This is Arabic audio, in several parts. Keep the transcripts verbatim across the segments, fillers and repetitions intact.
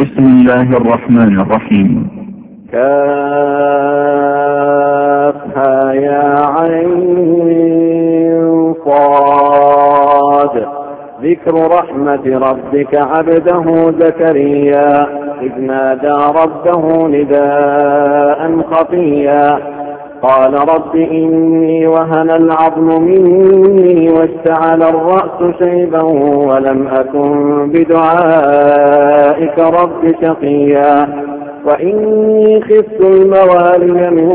بسم الله الرحمن الرحيم. كافها يا عين صاد. ذكر رحمة ربك عبده زكريا إذ نادى ربه نداء خفيا قال رب إني وهن العظم مني واشتعل الرأس شيبا ولم أكن بدعائك رب شقيا وإني خفت الموالي من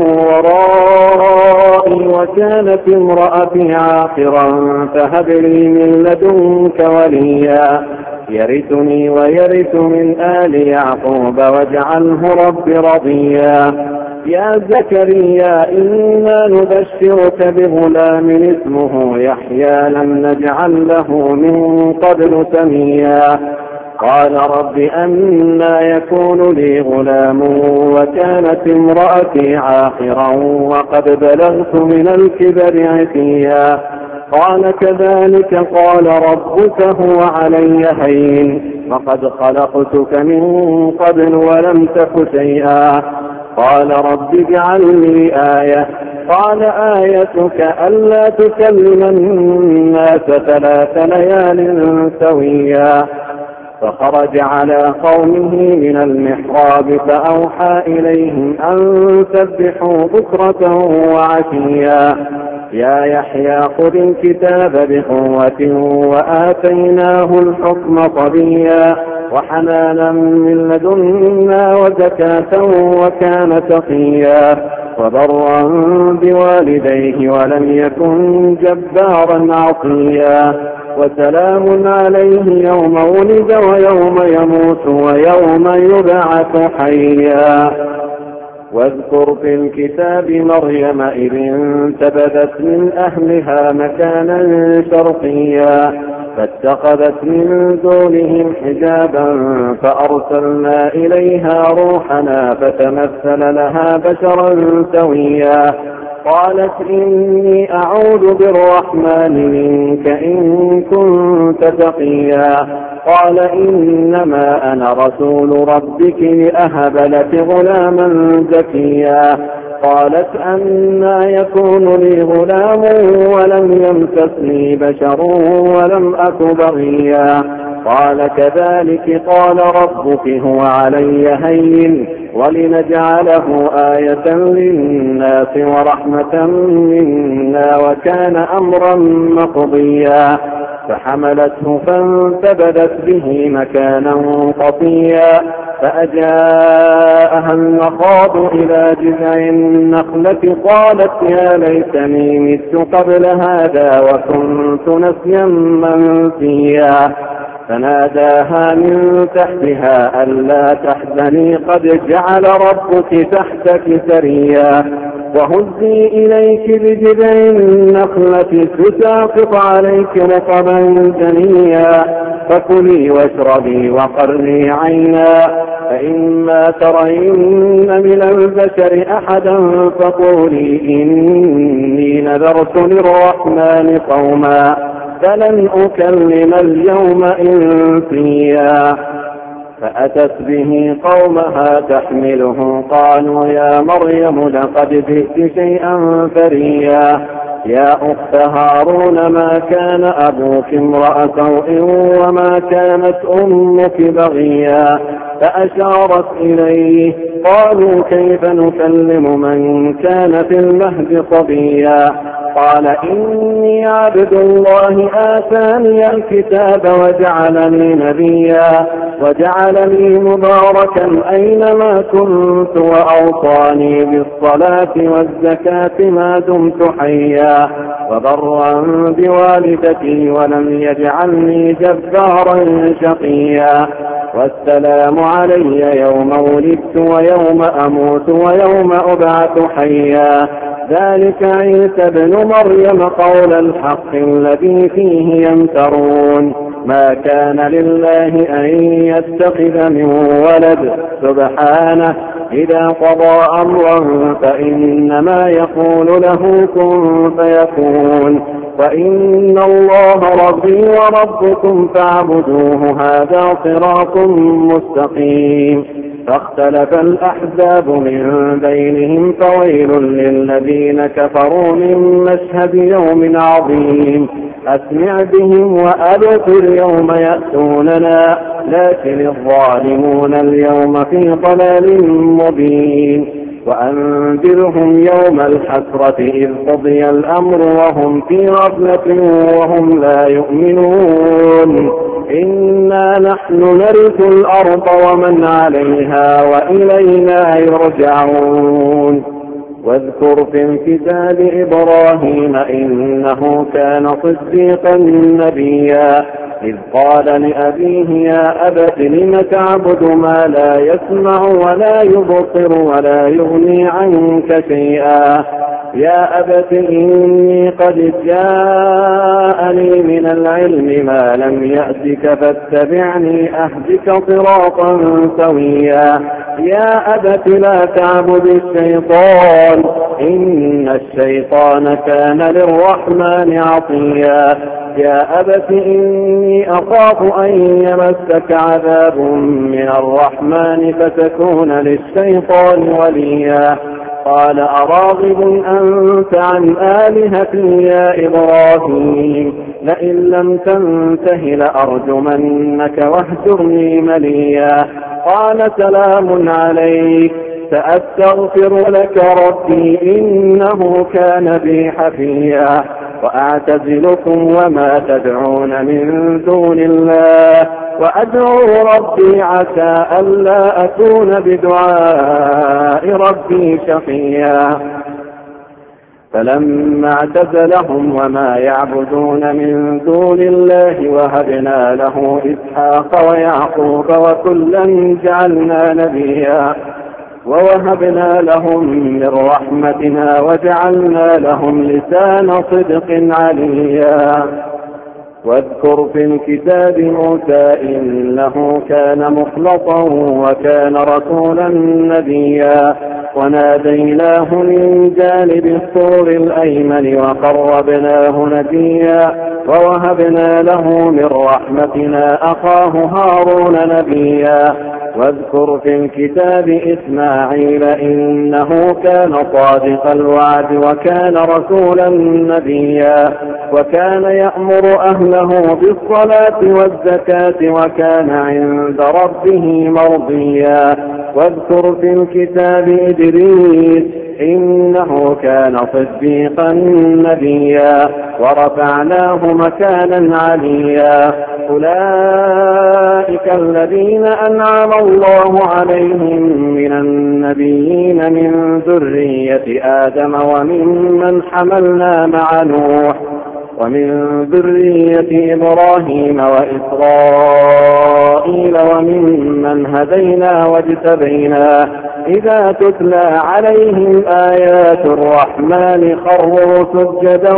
ورائي وكانت امرأتي عاقرا فهب لي من لدنك وليا يرثني ويرث من آل يعقوب واجعله رب رضيا يا زكريا إنا نبشرك بغلام اسمه يحيى لم نجعل له من قبل سميا قال رب أنى يكون لي غلام وكانت امرأتي عاقرا وقد بلغت من الكبر عتيا قال كذلك قال ربك هو علي هين وقد خلقتك من قبل ولم تك شيئا قال رب اجعل لي آية قال آيتك ألا تكلم الناس ثلاث ليال سويا فخرج على قومه من المحراب فأوحى إليهم أن سبحوا بكرة وعشيا يا يحيى خذ الكتاب بقوة وآتيناه الحكم صبيا وحنانا من لدنا وزكاة وكان تقيا وبرا بوالديه ولم يكن جبارا عصيا وسلام عليه يوم ولد ويوم يموت ويوم يبعث حيا واذكر في الكتاب مريم إذ انتبذت من أهلها مكانا شرقيا فاتخذت من دونهم حجابا فأرسلنا إليها روحنا فتمثل لها بشرا سويا قالت إني أعوذ بالرحمن منك إن كنت تقيا قال إنما أنا رسول ربك لأهب لك غلاما زكيا قالت أنى يكون لي غلام ولم يمسسني بشر ولم أك بغيا قال كذلك قال ربك هو علي هين ولنجعله آية للناس ورحمة منا وكان أمرا مقضيا فحملته فانتبذت به مكانا قصيا فأجاءها المخاض إلى جذع النخلة قالت يا ليتني مت قبل هذا وكنت نسيا منسيا فناداها من تحتها ألا تحزني قد جعل ربك تحتك سريا وهزي إليك بجذع النخلة تساقط عليك رطبا جنيا فكلي واشربي وقري عينا فإما ترين من البشر أحدا فقولي إني نذرت للرحمن قوما فلن أكلم اليوم إنسيا فأتت به قومها تحمله قالوا يا مريم لقد جئت شيئا فريا يا أخت هارون ما كان أبوك امرأ سوء وما كانت أمك بغيا فأشارت إليه قالوا كيف نكلم من كان في المهد صبيا قال إني عبد الله آتاني الكتاب وجعلني نبيا وجعلني مباركا أينما كنت وأوصاني بالصلاة والزكاة ما دمت حيا وبرا بوالدتي ولم يجعلني جبارا شقيا والسلام علي يوم ولدت ويوم أموت ويوم أبعث حيا ذلك عيسى ابن مريم قول الحق الذي فيه يمترون ما كان لله أن يتخذ من ولد سبحانه إذا قضى أمرا فإنما يقول له كن فيكون وإن الله ربي وربكم فاعبدوه هذا صراط مستقيم. فاختلف الأحزاب من بينهم فويل للذين كفروا من مشهد يوم عظيم. أسمع بهم وأبصر يوم يأتوننا لكن الظالمون اليوم في ضلال مبين. وأنذرهم يوم الحسرة إذ قضي الأمر وهم في غفلة وهم لا يؤمنون. إنا نحن نرث الأرض ومن عليها وإلينا يرجعون. واذكر في الكتاب إبراهيم إنه كان صديقا نبيا إذ قال لأبيه يا أبت لم تعبد ما لا يسمع ولا يبصر ولا يغني عنك شيئا يا أبت إني قد جاءني من العلم ما لم يأتك فاتبعني أهدك صراطا سويا يا أبت لا تعبد الشيطان إن الشيطان كان للرحمن عصيا يا أبت إني أخاف أن يمسك عذاب من الرحمن فتكون للشيطان وليا قال أراغب أنت عن آلهتي يا إبراهيم لئن لم تنته لأرجمنك واهجرني مليا قال سلام عليك سأستغفر لك ربي إنه كان بي حفيا وأعتزلكم وما تدعون من دون الله وأدعو ربي عسى ألا أكون بدعاء ربي شقيا فلما اعتزلهم وما يعبدون من دون الله وهبنا له إسحاق ويعقوب وكلا جعلنا نبيا ووهبنا لهم من رحمتنا وجعلنا لهم لسان صدق عليا واذكر في الكتاب موسى إنه كان مخلصا وكان رسولا نبيا وناديناه من جانب الطور الأيمن وقربناه نبيا ووهبنا له من رحمتنا أخاه هارون نبيا واذكر في الكتاب إسماعيل إنه كان صادق الوعد وكان رسولا نبيا وكان يأمر أهله بالصلاة والزكاة وكان عند ربه مرضيا واذكر في الكتاب إدريس إنه كان صديقا نبيا ورفعناه مكانا عليا أولئك الذين أنعم الله عليهم من النبيين من ذرية آدم وممن حملنا مع نوح ومن ذرية إبراهيم وإسرائيل وممن هدينا واجتبينا إذا تتلى عليهم آيات الرحمن خروا سجدا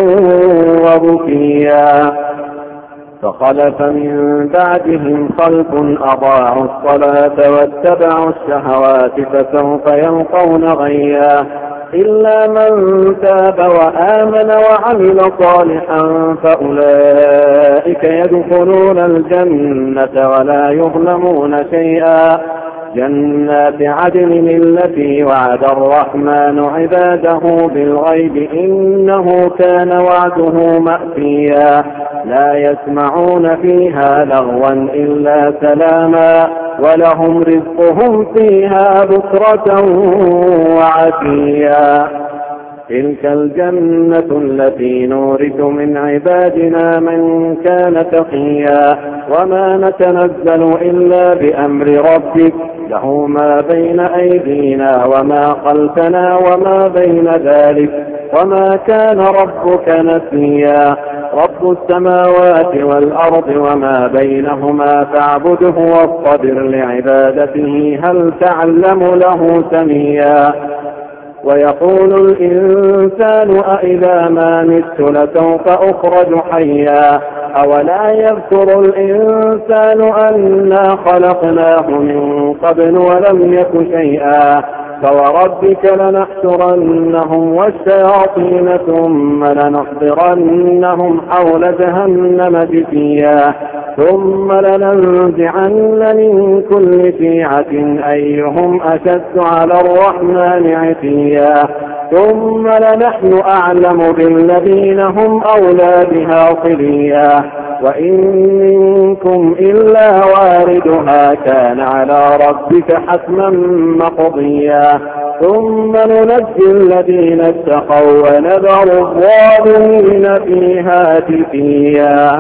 وبكيا فخلف من بعدهم خلف أضاعوا الصلاة واتبعوا الشهوات فسوف يلقون غيا إلا من تاب وآمن وعمل صالحا فأولئك يدخلون الجنة ولا يظلمون شيئا جنات عدن التي وعد الرحمن عباده بالغيب إنه كان وعده مأتيا لا يسمعون فيها لغوا إلا سلاما ولهم رزقهم فيها بكرة وعشيا تلك الجنة التي نورث من عبادنا من كان تقيا وما نتنزل إلا بأمر ربك له ما بين أيدينا وما خلفنا وما بين ذلك وما كان ربك نسيا رب السماوات والأرض وما بينهما فاعبده واصطبر لعبادته هل تعلم له سميا ويقول الإنسان أإذا ما مت لسوف أخرج حيا أولا يذكر الإنسان أنا خلقناه من قبل ولم يك شيئا فوربك لنحشرنهم والشياطين ثم لنحضرنهم حول جهنم جثيا ثم لننزعن من كل شيعة أيهم أشد على الرحمن عتيا ثم لنحن أعلم بالذين هم أولى بها صليا وإن منكم إلا واردها كان على ربك حتما مقضيا ثم ننجي الذين اتقوا ونذر الظالمين فيها جثيا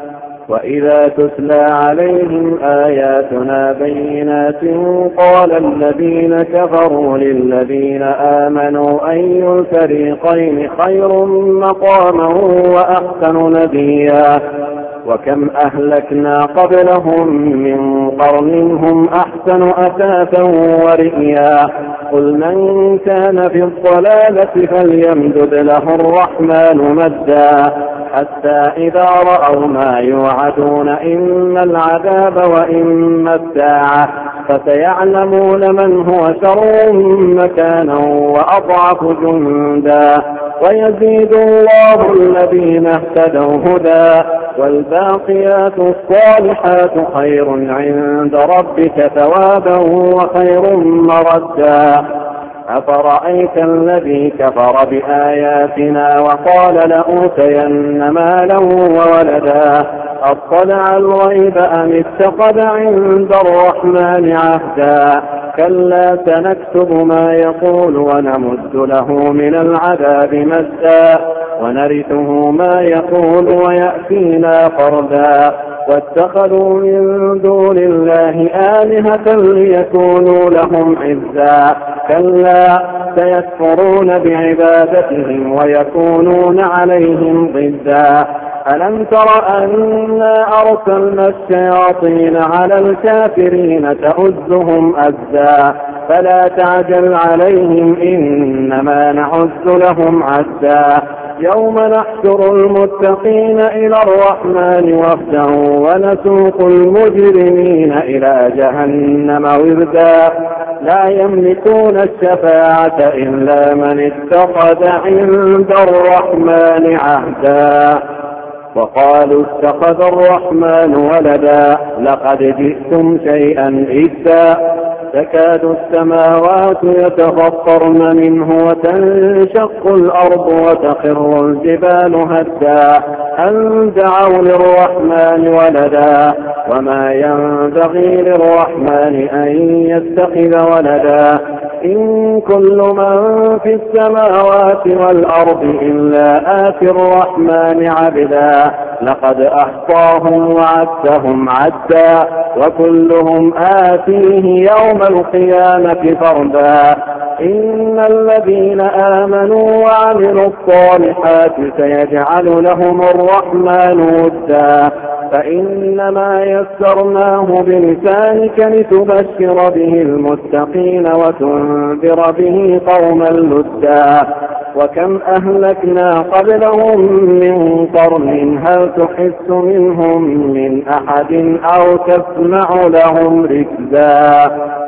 وإذا تتلى عليهم آياتنا بينات قال الذين كفروا للذين آمنوا أي الفريقين خير مقاما وأحسن نديا وكم أهلكنا قبلهم من قرن هم أحسن أثاثا ورئيا قل من كان في الضلالة فليمدد له الرحمن مدا حتى إذا رأوا ما يوعدون إما العذاب وإما الساعة فسيعلمون من هو شر مكانا وأضعف جندا ويزيد الله الذين اهتدوا هدى والباقيات الصالحات خير عند ربك ثوابا وخير مردا أفرأيت الذي كفر بآياتنا وقال لأوتين مالا وولدا أطلع الغيب أم اتخذ عند الرحمن عهدا كلا سنكتب ما يقول ونمد له من العذاب مدا ونرثه ما يقول ويأتينا فردا واتخذوا من دون الله آلهة ليكونوا لهم عزا كلا سيكفرون بعبادتهم ويكونون عليهم ضدا ألم تر أنا أرسلنا الشياطين على الكافرين تؤزهم أزا فلا تعجل عليهم إنما نعز لهم عزا يوم نحشر المتقين إلى الرحمن وفدا ونسوق المجرمين إلى جهنم وردا لا يملكون الشفاعة إلا من اتخذ عند الرحمن عهدا وقالوا اتخذ الرحمن ولدا لقد جئتم شيئا إدا تكاد السماوات يتفطرن منه وتنشق الأرض وتخر الجبال هدا أن دعوا للرحمن ولدا وما ينبغي للرحمن أن يتخذ ولدا إن كل من في السماوات والأرض إلا آتي الرحمن عبدا لقد أحصاهم وعدهم عدا وكلهم آتيه يوم القيامة فردا إن الذين آمنوا وعملوا الصالحات سيجعل لهم الرحمن ودا فإنما يسرناه بلسانك لتبشر به المتقين وتنذر به قوما لدا وكم أهلكنا قبلهم من قرن هل تحس منهم من أحد أو تسمع لهم ركزا